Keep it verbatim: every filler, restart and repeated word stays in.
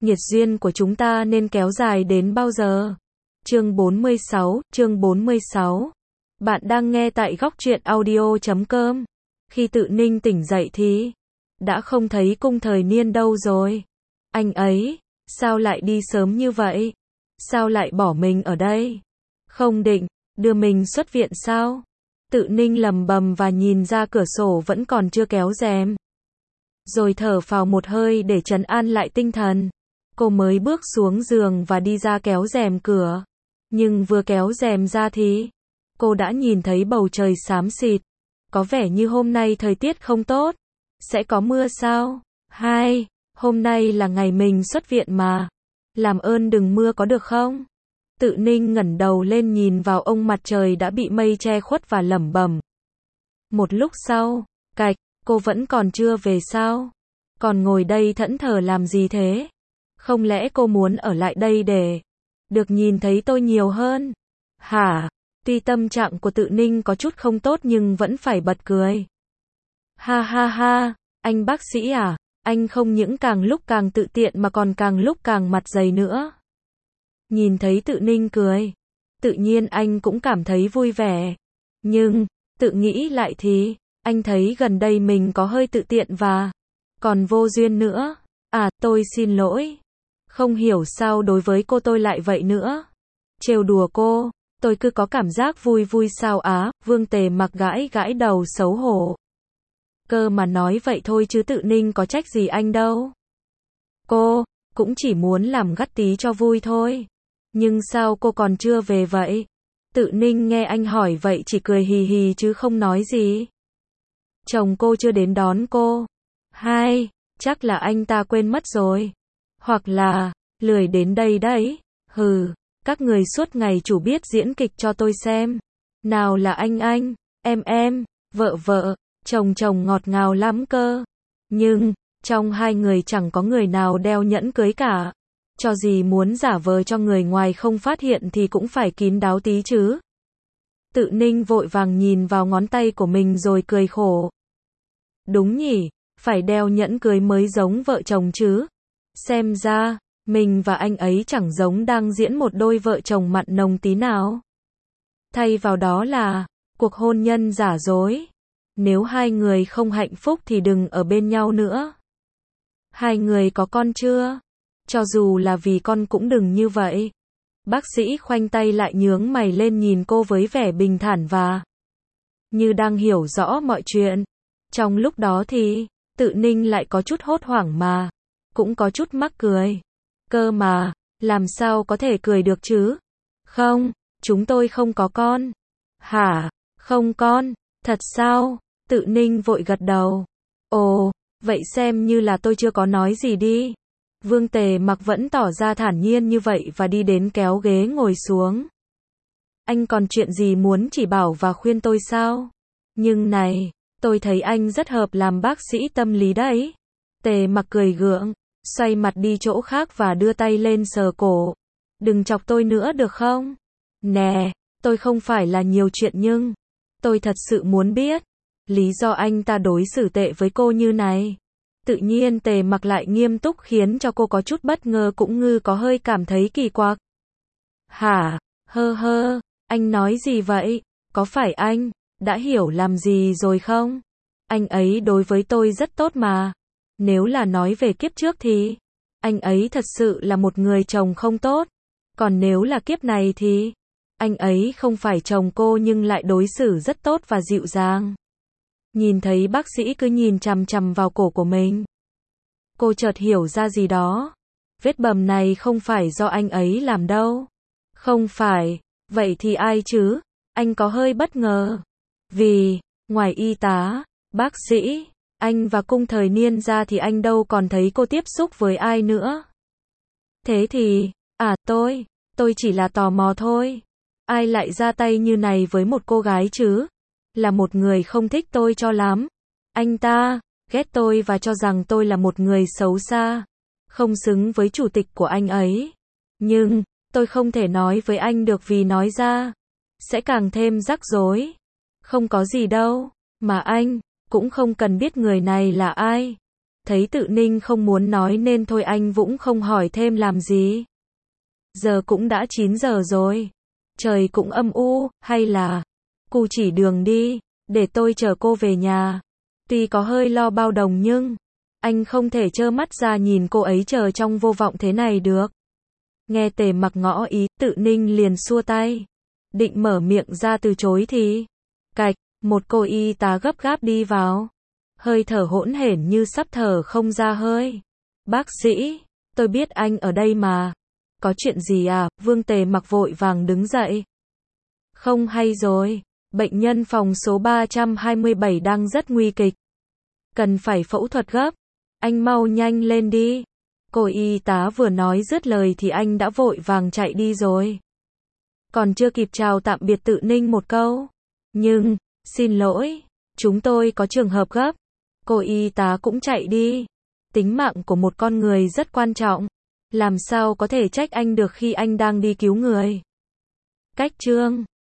Nhiệt duyên của chúng ta nên kéo dài đến bao giờ? Chương bốn mươi sáu, chương bốn mươi sáu. Bạn đang nghe tại góc truyện audio chấm com. Khi Tự Ninh tỉnh dậy thì đã không thấy Cung Thời Niên đâu rồi. Anh ấy, sao lại đi sớm như vậy? Sao lại bỏ mình ở đây? Không định đưa mình xuất viện sao? Tự Ninh lầm bầm và nhìn ra cửa sổ vẫn còn chưa kéo rèm. Rồi thở phào một hơi để trấn an lại tinh thần. Cô mới bước xuống giường và đi ra kéo rèm cửa. Nhưng vừa kéo rèm ra thì cô đã nhìn thấy bầu trời xám xịt. Có vẻ như hôm nay thời tiết không tốt. Sẽ có mưa sao? Hai, hôm nay là ngày mình xuất viện mà. Làm ơn đừng mưa có được không? Tự Ninh ngẩng đầu lên nhìn vào ông mặt trời đã bị mây che khuất và lẩm bẩm. Một lúc sau, cạch, cô vẫn còn chưa về sao? Còn ngồi đây thẫn thờ làm gì thế? Không lẽ cô muốn ở lại đây để được nhìn thấy tôi nhiều hơn? Hả? Tuy tâm trạng của Tự Ninh có chút không tốt nhưng vẫn phải bật cười. Ha ha ha, anh bác sĩ à, anh không những càng lúc càng tự tiện mà còn càng lúc càng mặt dày nữa. Nhìn thấy Tự Ninh cười, tự nhiên anh cũng cảm thấy vui vẻ. Nhưng, tự nghĩ lại thì, anh thấy gần đây mình có hơi tự tiện và còn vô duyên nữa. À, tôi xin lỗi. Không hiểu sao đối với cô tôi lại vậy nữa. Trêu đùa cô, tôi cứ có cảm giác vui vui sao á, Vương Tề Mặc gãi gãi đầu xấu hổ. Cơ mà nói vậy thôi chứ Tự Ninh có trách gì anh đâu. Cô, cũng chỉ muốn làm gắt tí cho vui thôi. Nhưng sao cô còn chưa về vậy? Tự Ninh nghe anh hỏi vậy chỉ cười hì hì chứ không nói gì. Chồng cô chưa đến đón cô. Hai, chắc là anh ta quên mất rồi. Hoặc là, lười đến đây đấy. Hừ, các người suốt ngày chủ biết diễn kịch cho tôi xem. Nào là anh anh, em em, vợ vợ, chồng chồng ngọt ngào lắm cơ. Nhưng, trong hai người chẳng có người nào đeo nhẫn cưới cả. Cho gì muốn giả vờ cho người ngoài không phát hiện thì cũng phải kín đáo tí chứ. Tự Ninh vội vàng nhìn vào ngón tay của mình rồi cười khổ. Đúng nhỉ, phải đeo nhẫn cưới mới giống vợ chồng chứ. Xem ra, mình và anh ấy chẳng giống đang diễn một đôi vợ chồng mặn nồng tí nào. Thay vào đó là cuộc hôn nhân giả dối. Nếu hai người không hạnh phúc thì đừng ở bên nhau nữa. Hai người có con chưa? Cho dù là vì con cũng đừng như vậy. Bác sĩ khoanh tay lại nhướng mày lên nhìn cô với vẻ bình thản và như đang hiểu rõ mọi chuyện. Trong lúc đó thì, Tự Ninh lại có chút hốt hoảng mà, cũng có chút mắc cười. Cơ mà, làm sao có thể cười được chứ? Không, chúng tôi không có con. Hả? Không con? Thật sao? Tự Ninh vội gật đầu. Ồ, vậy xem như là tôi chưa có nói gì đi. Vương Tề Mặc vẫn tỏ ra thản nhiên như vậy và đi đến kéo ghế ngồi xuống. Anh còn chuyện gì muốn chỉ bảo và khuyên tôi sao? Nhưng này, tôi thấy anh rất hợp làm bác sĩ tâm lý đấy. Tề Mặc cười gượng, xoay mặt đi chỗ khác và đưa tay lên sờ cổ. Đừng chọc tôi nữa được không? Nè, tôi không phải là nhiều chuyện nhưng tôi thật sự muốn biết lý do anh ta đối xử tệ với cô như này. Tự nhiên Tề Mặc lại nghiêm túc khiến cho cô có chút bất ngờ cũng như có hơi cảm thấy kỳ quặc. Hả? Hơ hơ, anh nói gì vậy? Có phải anh đã hiểu làm gì rồi không? Anh ấy đối với tôi rất tốt mà. Nếu là nói về kiếp trước thì anh ấy thật sự là một người chồng không tốt. Còn nếu là kiếp này thì anh ấy không phải chồng cô nhưng lại đối xử rất tốt và dịu dàng. Nhìn thấy bác sĩ cứ nhìn chằm chằm vào cổ của mình. Cô chợt hiểu ra gì đó. Vết bầm này không phải do anh ấy làm đâu. Không phải, vậy thì ai chứ? Anh có hơi bất ngờ. Vì, ngoài y tá, bác sĩ, anh và Cung Thời Niên ra thì anh đâu còn thấy cô tiếp xúc với ai nữa. Thế thì, à tôi, tôi chỉ là tò mò thôi. Ai lại ra tay như này với một cô gái chứ? Là một người không thích tôi cho lắm. Anh ta ghét tôi và cho rằng tôi là một người xấu xa, không xứng với chủ tịch của anh ấy. Nhưng, tôi không thể nói với anh được vì nói ra sẽ càng thêm rắc rối. Không có gì đâu, mà anh cũng không cần biết người này là ai. Thấy Tự Ninh không muốn nói nên thôi anh Vũng không hỏi thêm làm gì. Giờ cũng đã chín giờ rồi. Trời cũng âm u, hay là cô chỉ đường đi, để tôi chở cô về nhà. Tuy có hơi lo bao đồng nhưng anh không thể trơ mắt ra nhìn cô ấy chờ trong vô vọng thế này được. Nghe Tề Mặc ngỏ ý, Tự Ninh liền xua tay. Định mở miệng ra từ chối thì cạch, một cô y tá gấp gáp đi vào. Hơi thở hỗn hển như sắp thở không ra hơi. Bác sĩ, tôi biết anh ở đây mà. Có chuyện gì à? Vương Tề Mặc vội vàng đứng dậy. Không hay rồi, bệnh nhân phòng số ba trăm hai mươi bảy đang rất nguy kịch. Cần phải phẫu thuật gấp. Anh mau nhanh lên đi. Cô y tá vừa nói dứt lời thì anh đã vội vàng chạy đi rồi. Còn chưa kịp chào tạm biệt Tự Ninh một câu. Nhưng, xin lỗi, chúng tôi có trường hợp gấp. Cô y tá cũng chạy đi. Tính mạng của một con người rất quan trọng. Làm sao có thể trách anh được khi anh đang đi cứu người. Cách chương